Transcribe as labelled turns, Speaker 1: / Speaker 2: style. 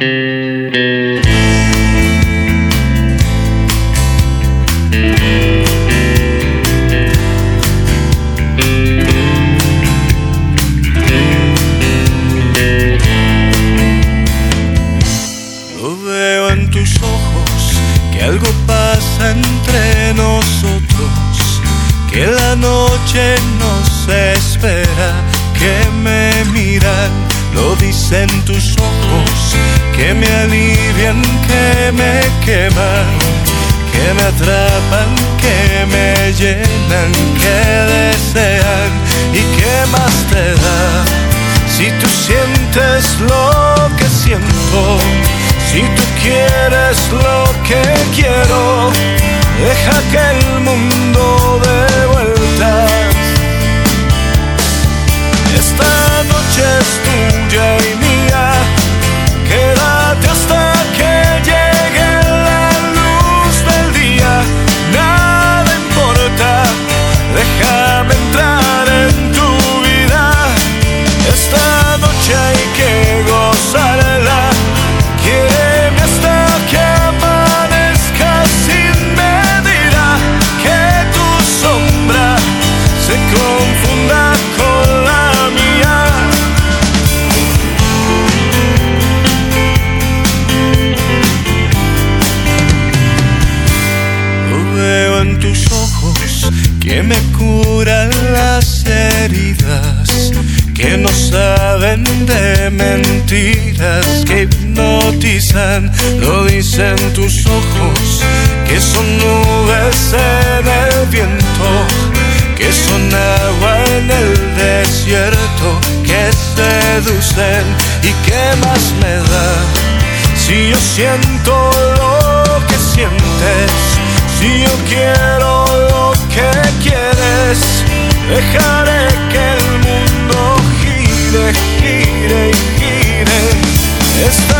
Speaker 1: Lo veo en tus ojos, que algo pasa entre nosotros, que la noche nos espera, que me miran, lo dicen tus ojos, que me alivian, que me queman, que me atrapan, que me llenan, que desean. ¿Y qué más te da si tú sientes lo que siento? Si tú quieres lo que quiero, deja que el mundo dé vueltas. Esta noche es tuya y mía, quédate hasta que llegue la luz del día. Nada importa, déjame entrar en tu vida. Esta noche hay que gozarla. Quiéreme hasta que amanezca sin medida, que tu sombra se confunda con la mía. Lo veo en tus ojos, que me curan las heridas, que no saben de mentiras, que hipnotizan, lo dicen tus ojos, que son nubes en el viento, que son agua en el desierto, que seducen. ¿Y qué más me da si yo siento lo que sientes? Si yo quiero lo que quieres, dejaré que el mundo gire, gire y gire.